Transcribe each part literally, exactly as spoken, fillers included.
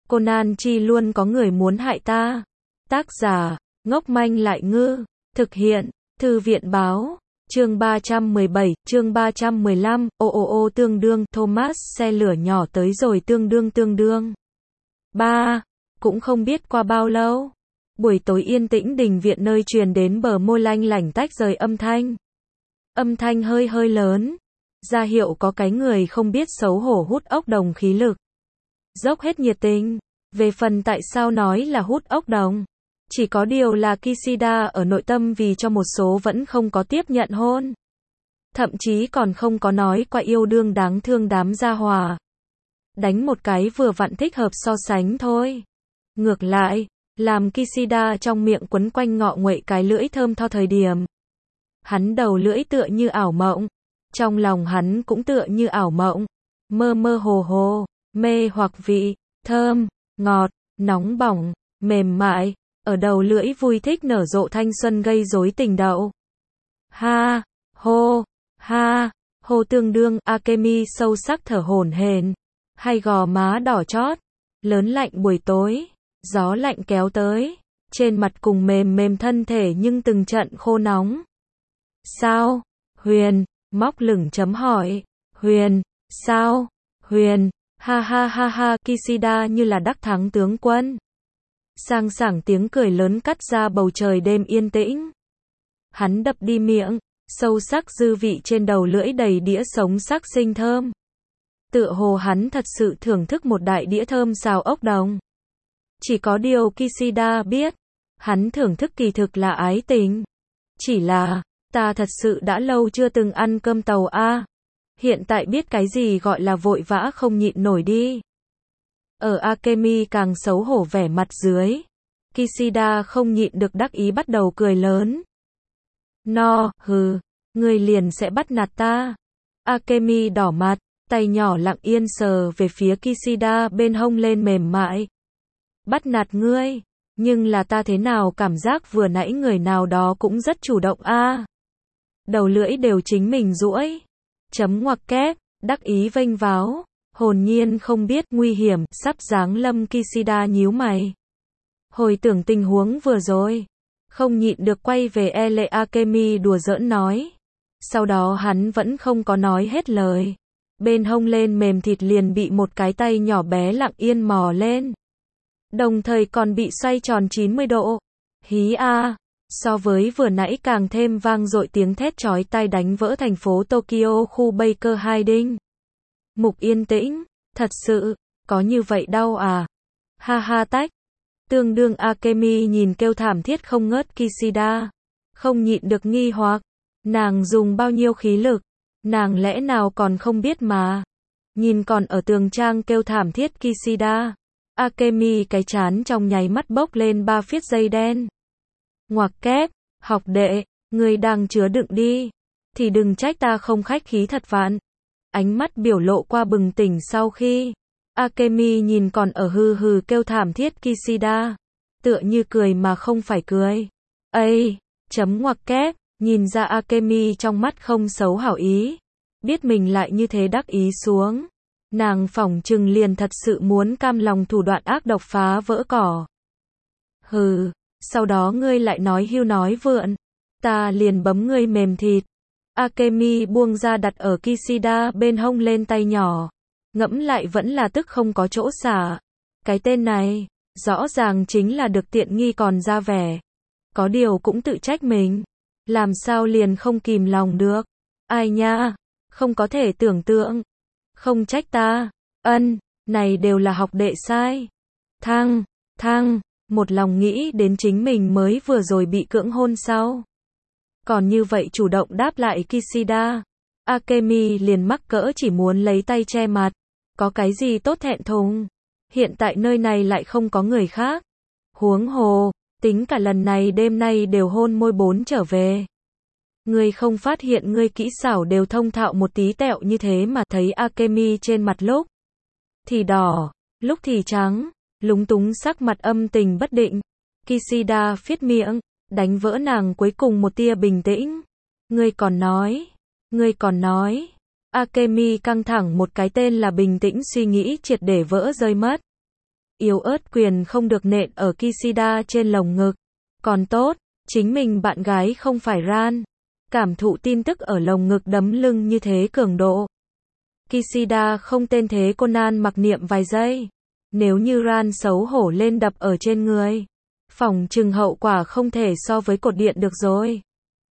Conan chi luôn có người muốn hại ta. Tác giả, ngốc manh lại ngư. Thực hiện, Thư viện báo. Chương ba trăm mười bảy, chương ba trăm mười lăm, ô ô ô tương đương, Thomas xe lửa nhỏ tới rồi tương đương tương đương. Ba, cũng không biết qua bao lâu. Buổi tối yên tĩnh đình viện nơi truyền đến bờ môi lanh lảnh tách rời âm thanh. Âm thanh hơi hơi lớn, ra hiệu có cái người không biết xấu hổ hút ốc đồng khí lực. Dốc hết nhiệt tình. Về phần tại sao nói là hút ốc đồng, chỉ có điều là Kishida ở nội tâm vì cho một số vẫn không có tiếp nhận hôn. Thậm chí còn không có nói qua yêu đương đáng thương đám gia hòa. Đánh một cái vừa vặn thích hợp so sánh thôi. Ngược lại, làm Kishida trong miệng quấn quanh ngọ nguậy cái lưỡi thơm tho thời điểm. Hắn đầu lưỡi tựa như ảo mộng. Trong lòng hắn cũng tựa như ảo mộng. Mơ mơ hồ hồ, mê hoặc vị, thơm, ngọt, nóng bỏng, mềm mại. Ở đầu lưỡi vui thích nở rộ thanh xuân gây rối tình đậu. Ha, hô, ha, hô tương đương, Akemi sâu sắc thở hổn hển, hay gò má đỏ chót, lớn lạnh buổi tối, gió lạnh kéo tới, trên mặt cùng mềm mềm thân thể nhưng từng trận khô nóng. Sao? Huyền, móc lửng chấm hỏi. Huyền, sao? Huyền, ha ha ha ha, Kishida như là đắc thắng tướng quân. Sang sảng tiếng cười lớn cắt ra bầu trời đêm yên tĩnh. Hắn đập đi miệng, sâu sắc dư vị trên đầu lưỡi đầy đĩa sống sắc xinh thơm. Tựa hồ hắn thật sự thưởng thức một đại đĩa thơm xào ốc đồng. Chỉ có điều Kishida biết, hắn thưởng thức kỳ thực là ái tình. Chỉ là, ta thật sự đã lâu chưa từng ăn cơm tàu a. Hiện tại biết cái gì gọi là vội vã không nhịn nổi đi. Ở Akemi càng xấu hổ vẻ mặt dưới. Kishida không nhịn được đắc ý bắt đầu cười lớn. No, hừ, ngươi liền sẽ bắt nạt ta. Akemi đỏ mặt, tay nhỏ lặng yên sờ về phía Kishida bên hông lên mềm mại. Bắt nạt ngươi, nhưng là ta thế nào cảm giác vừa nãy người nào đó cũng rất chủ động a. Đầu lưỡi đều chính mình duỗi. Chấm ngoặc kép, đắc ý vênh váo. Hồn nhiên không biết nguy hiểm, sắp giáng lâm. Kishida nhíu mày. Hồi tưởng tình huống vừa rồi, không nhịn được quay về Ele. Akemi đùa giỡn nói. Sau đó hắn vẫn không có nói hết lời. Bên hông lên mềm thịt liền bị một cái tay nhỏ bé lặng yên mò lên. Đồng thời còn bị xoay tròn chín mươi độ. Hí a, so với vừa nãy càng thêm vang dội tiếng thét chói tai đánh vỡ thành phố Tokyo khu Baker hai đinh. Mục yên tĩnh, thật sự, có như vậy đau à? Ha ha tách. Tương đương Akemi nhìn kêu thảm thiết không ngớt Kishida. Không nhịn được nghi hoặc. Nàng dùng bao nhiêu khí lực? Nàng lẽ nào còn không biết mà? Nhìn còn ở tường trang kêu thảm thiết Kishida. Akemi cái chán trong nháy mắt bốc lên ba phiết dây đen. Ngoặc kép, học đệ, người đang chứa đựng đi. Thì đừng trách ta không khách khí thật vạn. Ánh mắt biểu lộ qua bừng tỉnh sau khi Akemi nhìn còn ở hừ hừ kêu thảm thiết Kishida. Tựa như cười mà không phải cười. Ây, chấm ngoặc kép, nhìn ra Akemi trong mắt không xấu hảo ý. Biết mình lại như thế đắc ý xuống. Nàng phỏng chừng liền thật sự muốn cam lòng thủ đoạn ác độc phá vỡ cỏ. Hừ, sau đó ngươi lại nói hưu nói vượn. Ta liền bấm ngươi mềm thịt. Akemi buông ra đặt ở Kishida bên hông lên tay nhỏ. Ngẫm lại vẫn là tức không có chỗ xả. Cái tên này, rõ ràng chính là được tiện nghi còn ra vẻ. Có điều cũng tự trách mình. Làm sao liền không kìm lòng được. Ai nha, không có thể tưởng tượng. Không trách ta. Ân, này đều là học đệ sai. Thăng, thăng, một lòng nghĩ đến chính mình mới vừa rồi bị cưỡng hôn sau. Còn như vậy chủ động đáp lại Kishida. Akemi liền mắc cỡ chỉ muốn lấy tay che mặt. Có cái gì tốt thẹn thùng. Hiện tại nơi này lại không có người khác. Huống hồ, tính cả lần này đêm nay đều hôn môi bốn trở về. Ngươi không phát hiện ngươi kỹ xảo đều thông thạo một tí tẹo như thế mà thấy Akemi trên mặt lúc thì đỏ, lúc thì trắng, lúng túng sắc mặt âm tình bất định. Kishida phiết miệng, đánh vỡ nàng cuối cùng một tia bình tĩnh. Ngươi còn nói, ngươi còn nói. Akemi căng thẳng một cái tên là bình tĩnh suy nghĩ triệt để vỡ rơi mất. Yếu ớt quyền không được nện ở Kishida trên lồng ngực. Còn tốt, chính mình bạn gái không phải Ran. Cảm thụ tin tức ở lồng ngực đấm lưng như thế cường độ. Kishida không tên thế Conan mặc niệm vài giây. Nếu như Ran xấu hổ lên đập ở trên người, phỏng chừng hậu quả không thể so với cột điện được rồi.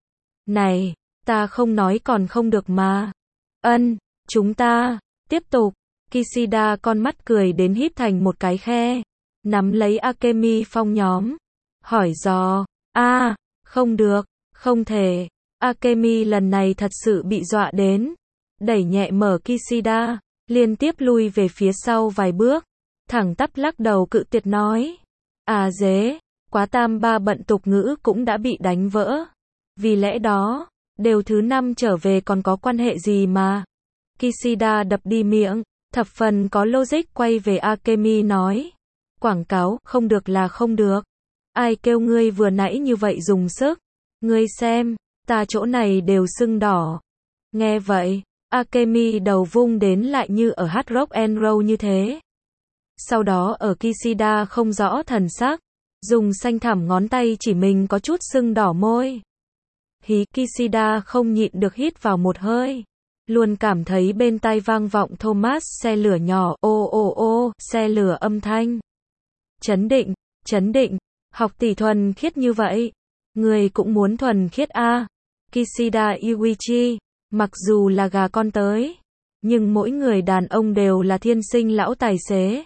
Này, ta không nói còn không được mà. Ân, chúng ta, tiếp tục. Kishida con mắt cười đến híp thành một cái khe. Nắm lấy Akemi Phong nhóm. Hỏi dò, a không được, không thể. Akemi lần này thật sự bị dọa đến. Đẩy nhẹ mở Kishida, liên tiếp lui về phía sau vài bước. Thẳng tắp lắc đầu cự tuyệt nói. À dế, quá tam ba bận tục ngữ cũng đã bị đánh vỡ. Vì lẽ đó, đều thứ năm trở về còn có quan hệ gì mà. Kishida đập đi miệng, thập phần có logic quay về Akemi nói. Quảng cáo, không được là không được. Ai kêu ngươi vừa nãy như vậy dùng sức. Ngươi xem, ta chỗ này đều sưng đỏ. Nghe vậy, Akemi đầu vung đến lại như ở hát rock and roll như thế. Sau đó ở Kishida không rõ thần sắc, dùng xanh thẳm ngón tay chỉ mình có chút sưng đỏ môi. Hí, Kishida không nhịn được hít vào một hơi. Luôn cảm thấy bên tai vang vọng Thomas xe lửa nhỏ, ô ô ô, xe lửa âm thanh. Chấn định, chấn định, học tỷ thuần khiết như vậy. Người cũng muốn thuần khiết a à. Kishida Yuichi, mặc dù là gà con tới, nhưng mỗi người đàn ông đều là thiên sinh lão tài xế.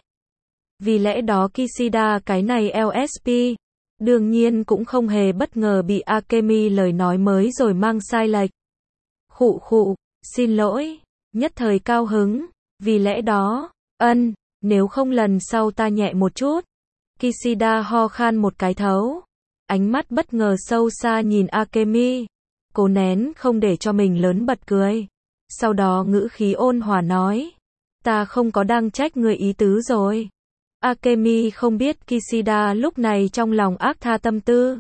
Vì lẽ đó Kishida cái này lờ ét pê, đương nhiên cũng không hề bất ngờ bị Akemi lời nói mới rồi mang sai lệch. Khụ khụ, xin lỗi, nhất thời cao hứng, vì lẽ đó, ân, nếu không lần sau ta nhẹ một chút. Kishida ho khan một cái thấu, ánh mắt bất ngờ sâu xa nhìn Akemi, cố nén không để cho mình lớn bật cười. Sau đó ngữ khí ôn hòa nói, ta không có đang trách người ý tứ rồi. Akemi không biết Kishida lúc này trong lòng ác tha tâm tư.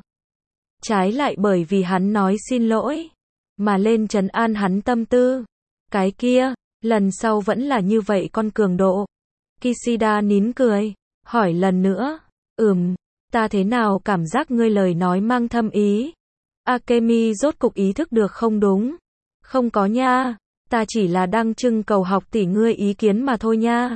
Trái lại bởi vì hắn nói xin lỗi, mà lên trấn an hắn tâm tư. Cái kia, lần sau vẫn là như vậy con cường độ. Kishida nín cười, hỏi lần nữa, ừm, ta thế nào cảm giác ngươi lời nói mang thâm ý. Akemi rốt cục ý thức được không đúng. Không có nha, ta chỉ là đang trưng cầu học tỷ ngươi ý kiến mà thôi nha.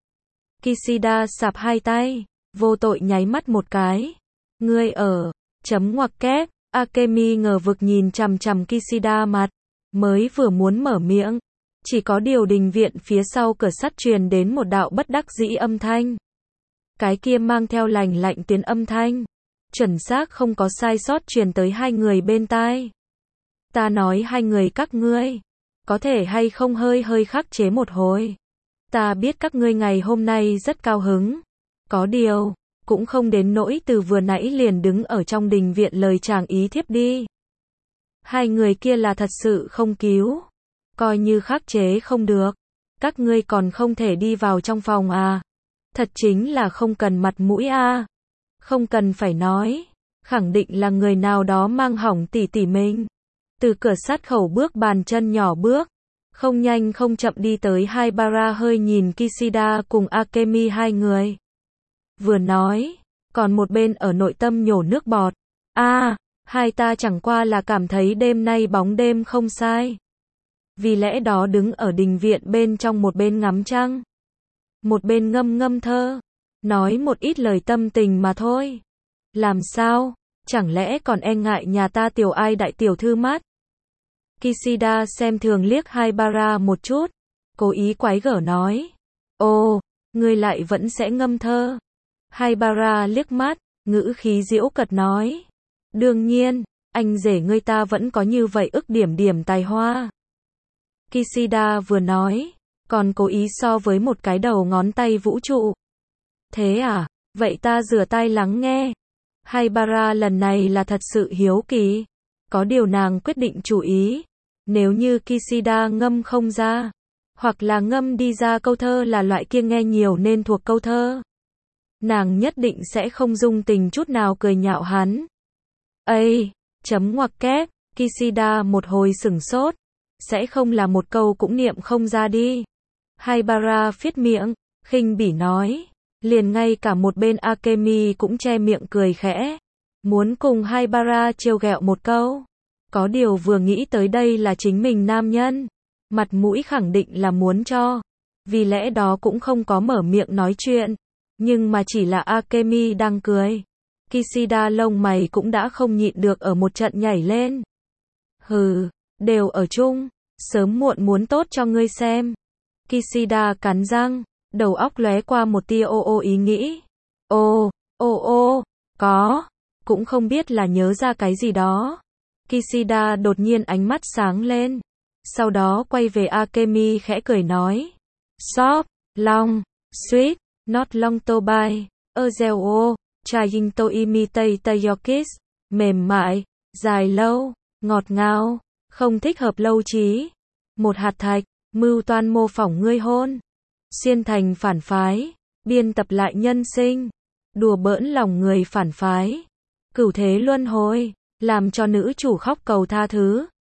Kishida sạp hai tay, vô tội nháy mắt một cái. Ngươi ở, chấm ngoặc kép, Akemi ngờ vực nhìn chằm chằm Kishida mặt, mới vừa muốn mở miệng, chỉ có điều đình viện phía sau cửa sắt truyền đến một đạo bất đắc dĩ âm thanh. Cái kia mang theo lành lạnh tiếng âm thanh, chuẩn xác không có sai sót truyền tới hai người bên tai. Ta nói hai người các ngươi, có thể hay không hơi hơi khắc chế một hồi. Ta biết các ngươi ngày hôm nay rất cao hứng, có điều, cũng không đến nỗi từ vừa nãy liền đứng ở trong đình viện lời chàng ý thiếp đi. Hai người kia là thật sự không cứu, coi như khắc chế không được, các ngươi còn không thể đi vào trong phòng à. Thật chính là không cần mặt mũi a à. Không cần phải nói, khẳng định là người nào đó mang hỏng tỷ tỷ mình. Từ cửa sắt khẩu bước bàn chân nhỏ bước, không nhanh không chậm đi tới Haibara hơi nhìn Kishida cùng Akemi hai người. Vừa nói, còn một bên ở nội tâm nhổ nước bọt. A, à, hai ta chẳng qua là cảm thấy đêm nay bóng đêm không sai. Vì lẽ đó đứng ở đình viện bên trong một bên ngắm trăng, một bên ngâm ngâm thơ, nói một ít lời tâm tình mà thôi. Làm sao, chẳng lẽ còn e ngại nhà ta tiểu ai đại tiểu thư mắt? Kishida xem thường liếc Haibara một chút, cố ý quái gở nói. Ồ, ngươi lại vẫn sẽ ngâm thơ. Haibara liếc mắt, ngữ khí giễu cợt nói. Đương nhiên, anh rể ngươi ta vẫn có như vậy ức điểm điểm tài hoa. Kishida vừa nói, còn cố ý so với một cái đầu ngón tay vũ trụ. Thế à, vậy ta rửa tai lắng nghe. Haibara lần này là thật sự hiếu kỳ. Có điều nàng quyết định chú ý. Nếu như Kishida ngâm không ra, hoặc là ngâm đi ra câu thơ là loại kia nghe nhiều nên thuộc câu thơ, nàng nhất định sẽ không dung tình chút nào cười nhạo hắn. Ây, chấm ngoặc kép, Kishida một hồi sửng sốt, sẽ không là một câu cũng niệm không ra đi. Haibara phiết miệng, khinh bỉ nói, Liền ngay cả một bên Akemi cũng che miệng cười khẽ. Muốn cùng Haibara trêu ghẹo một câu. Có điều vừa nghĩ tới đây là chính mình nam nhân. Mặt mũi khẳng định là muốn cho. Vì lẽ đó cũng không có mở miệng nói chuyện. Nhưng mà chỉ là Akemi đang cười. Kishida lông mày cũng đã không nhịn được ở một trận nhảy lên. Hừ, đều ở chung. Sớm muộn muốn tốt cho ngươi xem. Kishida cắn răng. Đầu óc lóe qua một tia ô ô ý nghĩ. Ô, ô ô, có. Cũng không biết là nhớ ra cái gì đó. Kishida đột nhiên ánh mắt sáng lên. Sau đó quay về Akemi khẽ cười nói. Soft, long, sweet, not long to buy. Ozeo, trying to imitate your kiss. Mềm mại, dài lâu, ngọt ngào, không thích hợp lâu trí. Một hạt thạch, mưu toan mô phỏng ngươi hôn. Xuyên thành phản phái, biên tập lại nhân sinh. Đùa bỡn lòng người phản phái. Cửu thế luân hồi, làm cho nữ chủ khóc cầu tha thứ.